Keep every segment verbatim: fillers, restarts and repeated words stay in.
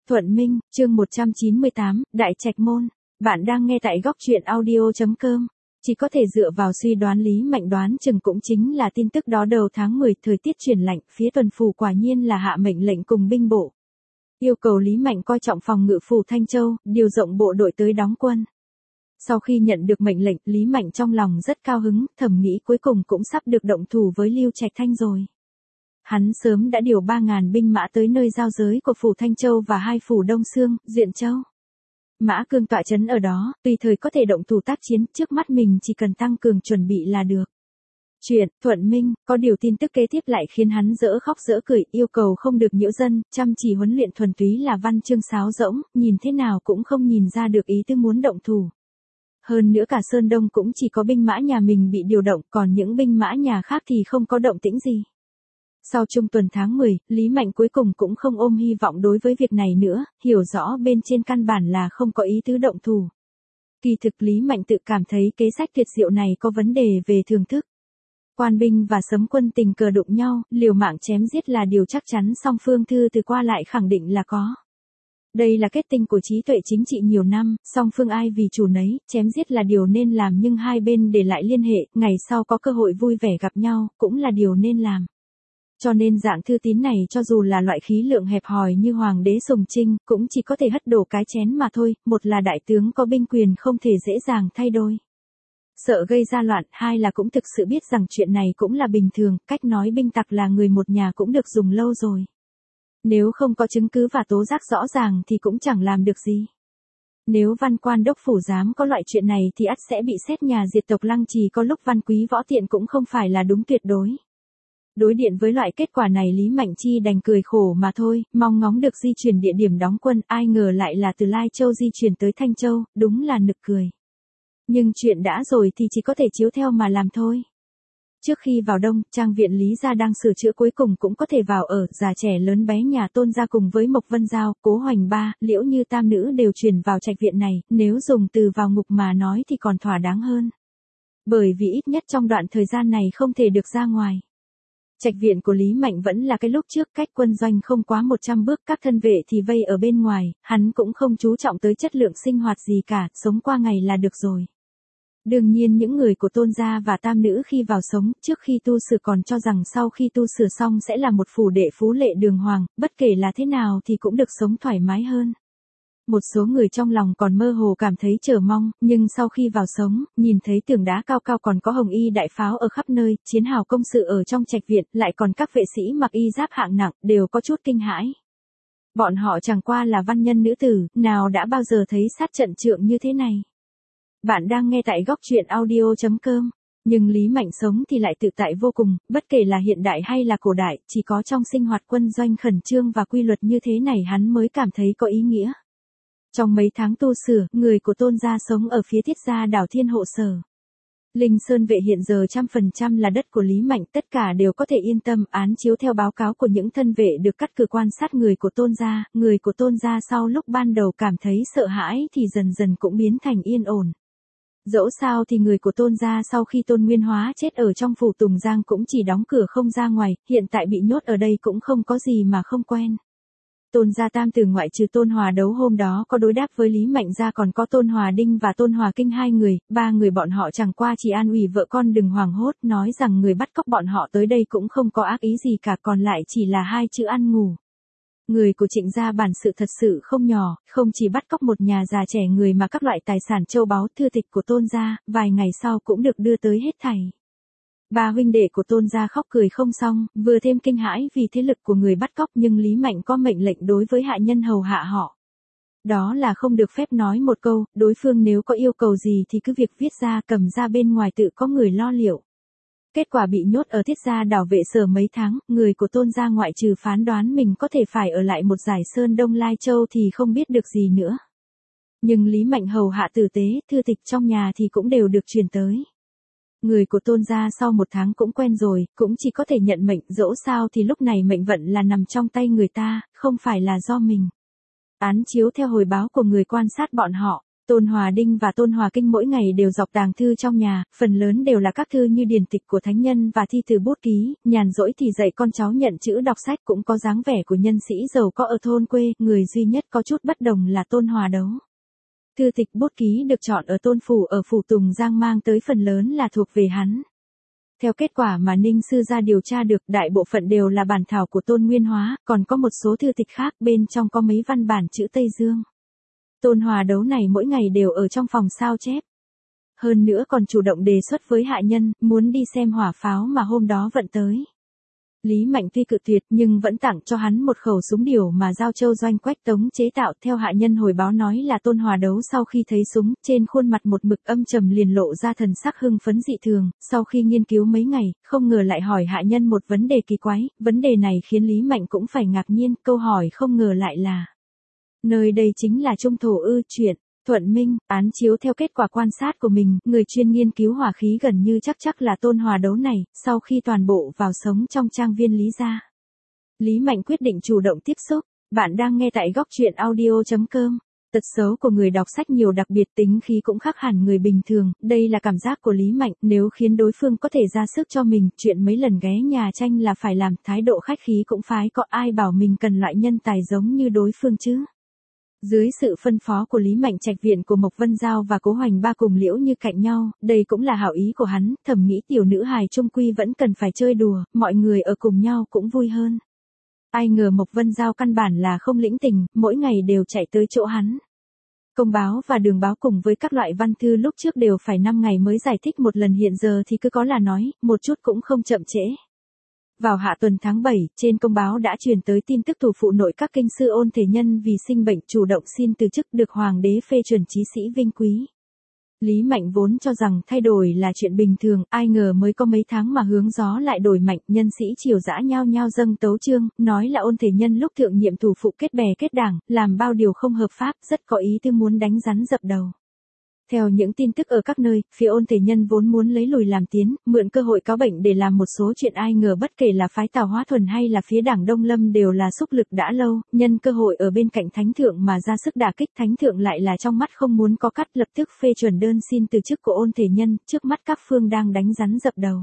Thuận Minh, chương một trăm chín mươi tám, Đại Trạch Môn. Bạn đang nghe tại góc truyện audio.com. Chỉ có thể dựa vào suy đoán Lý Mạnh đoán chừng cũng chính là tin tức đó đầu tháng mười, thời tiết chuyển lạnh, phía tuần phủ quả nhiên là hạ mệnh lệnh cùng binh bộ. Yêu cầu Lý Mạnh coi trọng phòng ngự phủ Thanh Châu, điều rộng bộ đội tới đóng quân. Sau khi nhận được mệnh lệnh, Lý Mạnh trong lòng rất cao hứng, thầm nghĩ cuối cùng cũng sắp được động thủ với Lưu Trạch Thanh rồi. Hắn sớm đã điều ba ngàn binh mã tới nơi giao giới của phủ Thanh Châu và hai phủ Đông Xương, Duyện Châu. Mã Cương tọa trấn ở đó, tùy thời có thể động thủ tác chiến, trước mắt mình chỉ cần tăng cường chuẩn bị là được. Chuyện, Thuận Minh, có điều tin tức kế tiếp lại khiến hắn dỡ khóc dỡ cười, yêu cầu không được nhiễu dân, chăm chỉ huấn luyện thuần túy là văn chương sáo rỗng, nhìn thế nào cũng không nhìn ra được ý tư muốn động thủ. Hơn nữa cả Sơn Đông cũng chỉ có binh mã nhà mình bị điều động, còn những binh mã nhà khác thì không có động tĩnh gì. Sau trung tuần tháng mười, Lý Mạnh cuối cùng cũng không ôm hy vọng đối với việc này nữa, hiểu rõ bên trên căn bản là không có ý tứ động thủ. Kỳ thực Lý Mạnh tự cảm thấy kế sách tuyệt diệu này có vấn đề về thưởng thức. Quan binh và sấm quân tình cờ đụng nhau, liều mạng chém giết là điều chắc chắn, song phương thư từ qua lại khẳng định là có. Đây là kết tinh của trí tuệ chính trị nhiều năm, song phương ai vì chủ nấy, chém giết là điều nên làm, nhưng hai bên để lại liên hệ, ngày sau có cơ hội vui vẻ gặp nhau, cũng là điều nên làm. Cho nên dạng thư tín này cho dù là loại khí lượng hẹp hòi như Hoàng đế Sùng Trinh, cũng chỉ có thể hất đổ cái chén mà thôi, một là đại tướng có binh quyền không thể dễ dàng thay đổi. Sợ gây ra loạn, hai là cũng thực sự biết rằng chuyện này cũng là bình thường, cách nói binh tặc là người một nhà cũng được dùng lâu rồi. Nếu không có chứng cứ và tố giác rõ ràng thì cũng chẳng làm được gì. Nếu văn quan đốc phủ dám có loại chuyện này thì ắt sẽ bị xét nhà diệt tộc Lăng Trì, có lúc văn quý võ tiện cũng không phải là đúng tuyệt đối. Đối điện với loại kết quả này Lý Mạnh Chi đành cười khổ mà thôi, mong ngóng được di chuyển địa điểm đóng quân, ai ngờ lại là từ Lai Châu di chuyển tới Thanh Châu, đúng là nực cười. Nhưng chuyện đã rồi thì chỉ có thể chiếu theo mà làm thôi. Trước khi vào đông, trang viện Lý gia đang sửa chữa cuối cùng cũng có thể vào ở, già trẻ lớn bé nhà Tôn gia cùng với Mộc Vân Giao, Cố Hoành Ba, Liễu Như tam nữ đều chuyển vào trạch viện này, nếu dùng từ vào ngục mà nói thì còn thỏa đáng hơn. Bởi vì ít nhất trong đoạn thời gian này không thể được ra ngoài. Trạch viện của Lý Mạnh vẫn là cái lúc trước, cách quân doanh không quá một trăm bước, các thân vệ thì vây ở bên ngoài, hắn cũng không chú trọng tới chất lượng sinh hoạt gì cả, sống qua ngày là được rồi. Đương nhiên những người của Tôn gia và tam nữ khi vào sống, trước khi tu sửa còn cho rằng sau khi tu sửa xong sẽ là một phủ đệ phú lệ đường hoàng, bất kể là thế nào thì cũng được sống thoải mái hơn. Một số người trong lòng còn mơ hồ cảm thấy chờ mong, nhưng sau khi vào sống, nhìn thấy tường đá cao cao còn có hồng y đại pháo ở khắp nơi, chiến hào công sự ở trong trạch viện, lại còn các vệ sĩ mặc y giáp hạng nặng, đều có chút kinh hãi. Bọn họ chẳng qua là văn nhân nữ tử, nào đã bao giờ thấy sát trận trượng như thế này. Bạn đang nghe tại góc truyện audio.com. Nhưng Lý Mạnh sống thì lại tự tại vô cùng, bất kể là hiện đại hay là cổ đại, chỉ có trong sinh hoạt quân doanh khẩn trương và quy luật như thế này hắn mới cảm thấy có ý nghĩa. Trong mấy tháng tu sửa, người của Tôn gia sống ở phía Thiết Gia đảo Thiên Hộ Sở. Linh Sơn Vệ hiện giờ trăm phần trăm là đất của Lý Mạnh, tất cả đều có thể yên tâm, án chiếu theo báo cáo của những thân vệ được cắt cử quan sát người của Tôn gia, người của Tôn gia sau lúc ban đầu cảm thấy sợ hãi thì dần dần cũng biến thành yên ổn. Dẫu sao thì người của Tôn gia sau khi Tôn Nguyên Hóa chết ở trong phủ Tùng Giang cũng chỉ đóng cửa không ra ngoài, hiện tại bị nhốt ở đây cũng không có gì mà không quen. Tôn gia tam tử ngoại trừ Tôn Hòa Đấu hôm đó có đối đáp với Lý Mạnh ra còn có Tôn Hòa Đinh và Tôn Hòa Kinh hai người, ba người bọn họ chẳng qua chỉ an ủi vợ con đừng hoảng hốt, nói rằng người bắt cóc bọn họ tới đây cũng không có ác ý gì cả, còn lại chỉ là hai chữ ăn ngủ. Người của Trịnh gia bản sự thật sự không nhỏ, không chỉ bắt cóc một nhà già trẻ người mà các loại tài sản châu báu thư tịch của Tôn gia, vài ngày sau cũng được đưa tới hết thảy. Ba huynh đệ của Tôn gia khóc cười không xong, vừa thêm kinh hãi vì thế lực của người bắt cóc, nhưng Lý Mạnh có mệnh lệnh đối với hạ nhân hầu hạ họ. Đó là không được phép nói một câu, đối phương nếu có yêu cầu gì thì cứ việc viết ra cầm ra bên ngoài tự có người lo liệu. Kết quả bị nhốt ở Thiết Gia đảo Vệ Sở mấy tháng, người của Tôn gia ngoại trừ phán đoán mình có thể phải ở lại một giải Sơn Đông Lai Châu thì không biết được gì nữa. Nhưng Lý Mạnh hầu hạ tử tế, thư tịch trong nhà thì cũng đều được truyền tới. Người của Tôn gia sau một tháng cũng quen rồi, cũng chỉ có thể nhận mệnh, dẫu sao thì lúc này mệnh vận là nằm trong tay người ta, không phải là do mình. Án chiếu theo hồi báo của người quan sát bọn họ, Tôn Hòa Đinh và Tôn Hòa Kinh mỗi ngày đều dọc tàng thư trong nhà, phần lớn đều là các thư như điển tịch của thánh nhân và thi từ bút ký, nhàn rỗi thì dạy con cháu nhận chữ đọc sách, cũng có dáng vẻ của nhân sĩ giàu có ở thôn quê, người duy nhất có chút bất đồng là Tôn Hòa Đấu. Thư tịch bút ký được chọn ở Tôn Phủ ở Phủ Tùng Giang mang tới phần lớn là thuộc về hắn. Theo kết quả mà Ninh Sư gia điều tra được, đại bộ phận đều là bản thảo của Tôn Nguyên Hóa, còn có một số thư tịch khác, bên trong có mấy văn bản chữ Tây Dương. Tôn Hòa Đấu này mỗi ngày đều ở trong phòng sao chép. Hơn nữa còn chủ động đề xuất với hạ nhân, muốn đi xem hỏa pháo mà hôm đó vận tới. Lý Mạnh tuy cự tuyệt nhưng vẫn tặng cho hắn một khẩu súng điều mà Giao Châu Doanh Quách Tống chế tạo. Theo hạ nhân hồi báo nói là Tôn Hòa Đấu sau khi thấy súng, trên khuôn mặt một mực âm trầm liền lộ ra thần sắc hưng phấn dị thường. Sau khi nghiên cứu mấy ngày, không ngờ lại hỏi hạ nhân một vấn đề kỳ quái. Vấn đề này khiến Lý Mạnh cũng phải ngạc nhiên, câu hỏi không ngờ lại là: nơi đây chính là Trung Thổ ư? Chuyện Thuận Minh, án chiếu theo kết quả quan sát của mình, người chuyên nghiên cứu hỏa khí gần như chắc chắc là Tôn Hòa Đấu này, sau khi toàn bộ vào sống trong trang viên Lý gia. Lý Mạnh quyết định chủ động tiếp xúc. Bạn đang nghe tại góc truyện audio chấm com. Tật xấu của người đọc sách nhiều, đặc biệt tính khí cũng khác hẳn người bình thường, đây là cảm giác của Lý Mạnh, nếu khiến đối phương có thể ra sức cho mình, chuyện mấy lần ghé nhà tranh là phải làm, thái độ khách khí cũng phái, có ai bảo mình cần loại nhân tài giống như đối phương chứ. Dưới sự phân phó của Lý Mạnh, trạch viện của Mộc Vân Giao và Cố Hoành Ba cùng Liễu Như cạnh nhau, đây cũng là hảo ý của hắn, thầm nghĩ tiểu nữ hài trung quy vẫn cần phải chơi đùa, mọi người ở cùng nhau cũng vui hơn. Ai ngờ Mộc Vân Giao căn bản là không lĩnh tình, mỗi ngày đều chạy tới chỗ hắn. Công báo và đường báo cùng với các loại văn thư lúc trước đều phải năm ngày mới giải thích một lần, hiện giờ thì cứ có là nói, một chút cũng không chậm trễ. Vào hạ tuần tháng bảy, trên công báo đã truyền tới tin tức thủ phụ nội các kinh sư Ôn Thể Nhân vì sinh bệnh chủ động xin từ chức, được hoàng đế phê chuẩn chí sĩ vinh quý. Lý Mạnh vốn cho rằng thay đổi là chuyện bình thường, ai ngờ mới có mấy tháng mà hướng gió lại đổi mạnh, nhân sĩ triều dã nhao nhao dâng tấu chương, nói là Ôn Thể Nhân lúc thượng nhiệm thủ phụ kết bè kết đảng, làm bao điều không hợp pháp, rất có ý tư muốn đánh rắn dập đầu. Theo những tin tức ở các nơi, phía Ôn Thể Nhân vốn muốn lấy lùi làm tiến, mượn cơ hội cáo bệnh để làm một số chuyện, ai ngờ bất kể là phái Tào Hóa Thuần hay là phía đảng Đông Lâm đều là xúc lực đã lâu, nhân cơ hội ở bên cạnh thánh thượng mà ra sức đả kích, thánh thượng lại là trong mắt không muốn có cắt, lập tức phê chuẩn đơn xin từ chức của Ôn Thể Nhân, trước mắt các phương đang đánh rắn dập đầu.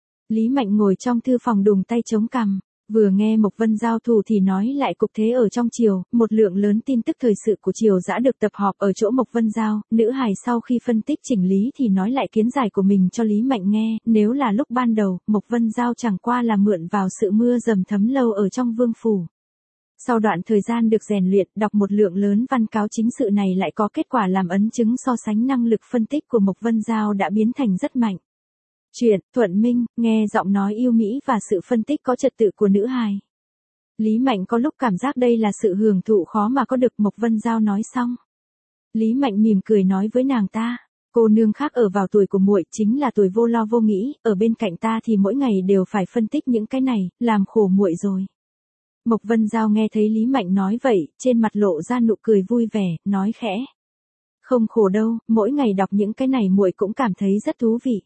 Lý Mạnh ngồi trong thư phòng đùng tay chống cằm. Vừa nghe Mộc Vân Giao thủ thì nói lại cục thế ở trong triều, một lượng lớn tin tức thời sự của triều dã được tập họp ở chỗ Mộc Vân Giao, nữ hài sau khi phân tích chỉnh lý thì nói lại kiến giải của mình cho Lý Mạnh nghe, nếu là lúc ban đầu, Mộc Vân Giao chẳng qua là mượn vào sự mưa dầm thấm lâu ở trong vương phủ. Sau đoạn thời gian được rèn luyện, đọc một lượng lớn văn cáo chính sự này lại có kết quả làm ấn chứng so sánh năng lực phân tích của Mộc Vân Giao đã biến thành rất mạnh. Chuyện Thuận Minh, nghe giọng nói yêu mỹ và sự phân tích có trật tự của nữ hài. Lý Mạnh có lúc cảm giác đây là sự hưởng thụ khó mà có được. Mộc Vân Giao nói xong, Lý Mạnh mỉm cười nói với nàng ta, cô nương khác ở vào tuổi của muội chính là tuổi vô lo vô nghĩ, ở bên cạnh ta thì mỗi ngày đều phải phân tích những cái này, làm khổ muội rồi. Mộc Vân Giao nghe thấy Lý Mạnh nói vậy, trên mặt lộ ra nụ cười vui vẻ, nói khẽ, không khổ đâu, mỗi ngày đọc những cái này muội cũng cảm thấy rất thú vị.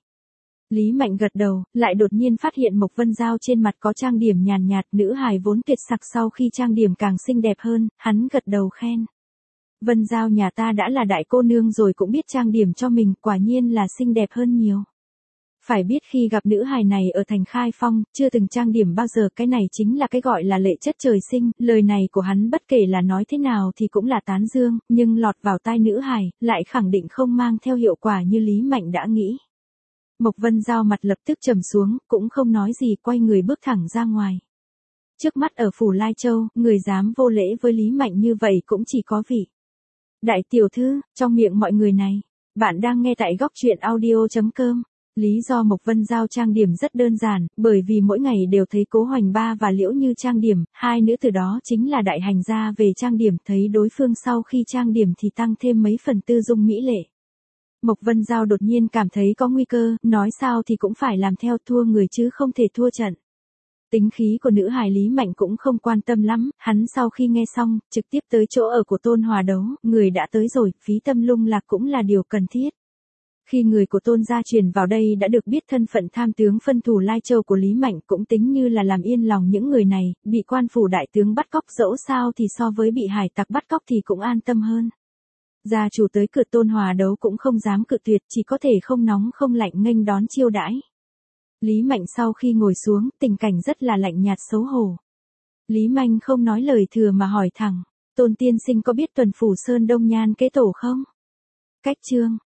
Lý Mạnh gật đầu, lại đột nhiên phát hiện Mộc Vân Giao trên mặt có trang điểm nhàn nhạt, nữ hài vốn tuyệt sắc sau khi trang điểm càng xinh đẹp hơn, hắn gật đầu khen. Vân Giao nhà ta đã là đại cô nương rồi cũng biết trang điểm cho mình, quả nhiên là xinh đẹp hơn nhiều. Phải biết khi gặp nữ hài này ở thành Khai Phong, chưa từng trang điểm bao giờ, cái này chính là cái gọi là lệ chất trời sinh, lời này của hắn bất kể là nói thế nào thì cũng là tán dương, nhưng lọt vào tai nữ hài, lại khẳng định không mang theo hiệu quả như Lý Mạnh đã nghĩ. Mộc Vân Giao mặt lập tức trầm xuống, cũng không nói gì, quay người bước thẳng ra ngoài. Trước mắt ở phủ Lai Châu, người dám vô lễ với Lý Mạnh như vậy cũng chỉ có vị đại tiểu thư, trong miệng mọi người này. Bạn đang nghe tại góc truyện audio chấm com. Lý do Mộc Vân Giao trang điểm rất đơn giản, bởi vì mỗi ngày đều thấy Cố Hoành Ba và Liễu Như trang điểm, hai nữ từ đó chính là đại hành gia về trang điểm, thấy đối phương sau khi trang điểm thì tăng thêm mấy phần tư dung mỹ lệ. Mộc Vân Giao đột nhiên cảm thấy có nguy cơ, nói sao thì cũng phải làm theo, thua người chứ không thể thua trận. Tính khí của nữ hài Lý Mạnh cũng không quan tâm lắm, hắn sau khi nghe xong, trực tiếp tới chỗ ở của Tôn Hòa Đấu, người đã tới rồi, phí tâm lung lạc cũng là điều cần thiết. Khi người của Tôn gia truyền vào đây đã được biết thân phận tham tướng phân thủ Lai Châu của Lý Mạnh, cũng tính như là làm yên lòng những người này, bị quan phủ đại tướng bắt cóc dẫu sao thì so với bị hải tặc bắt cóc thì cũng an tâm hơn. Gia chủ tới cửa Tôn Hòa Đấu cũng không dám cự tuyệt, chỉ có thể không nóng không lạnh nghênh đón chiêu đãi. Lý Mạnh sau khi ngồi xuống, tình cảnh rất là lạnh nhạt xấu hổ. Lý Manh không nói lời thừa mà hỏi thẳng, Tôn tiên sinh có biết tuần phủ Sơn Đông Nhan kế tổ không? Cách chương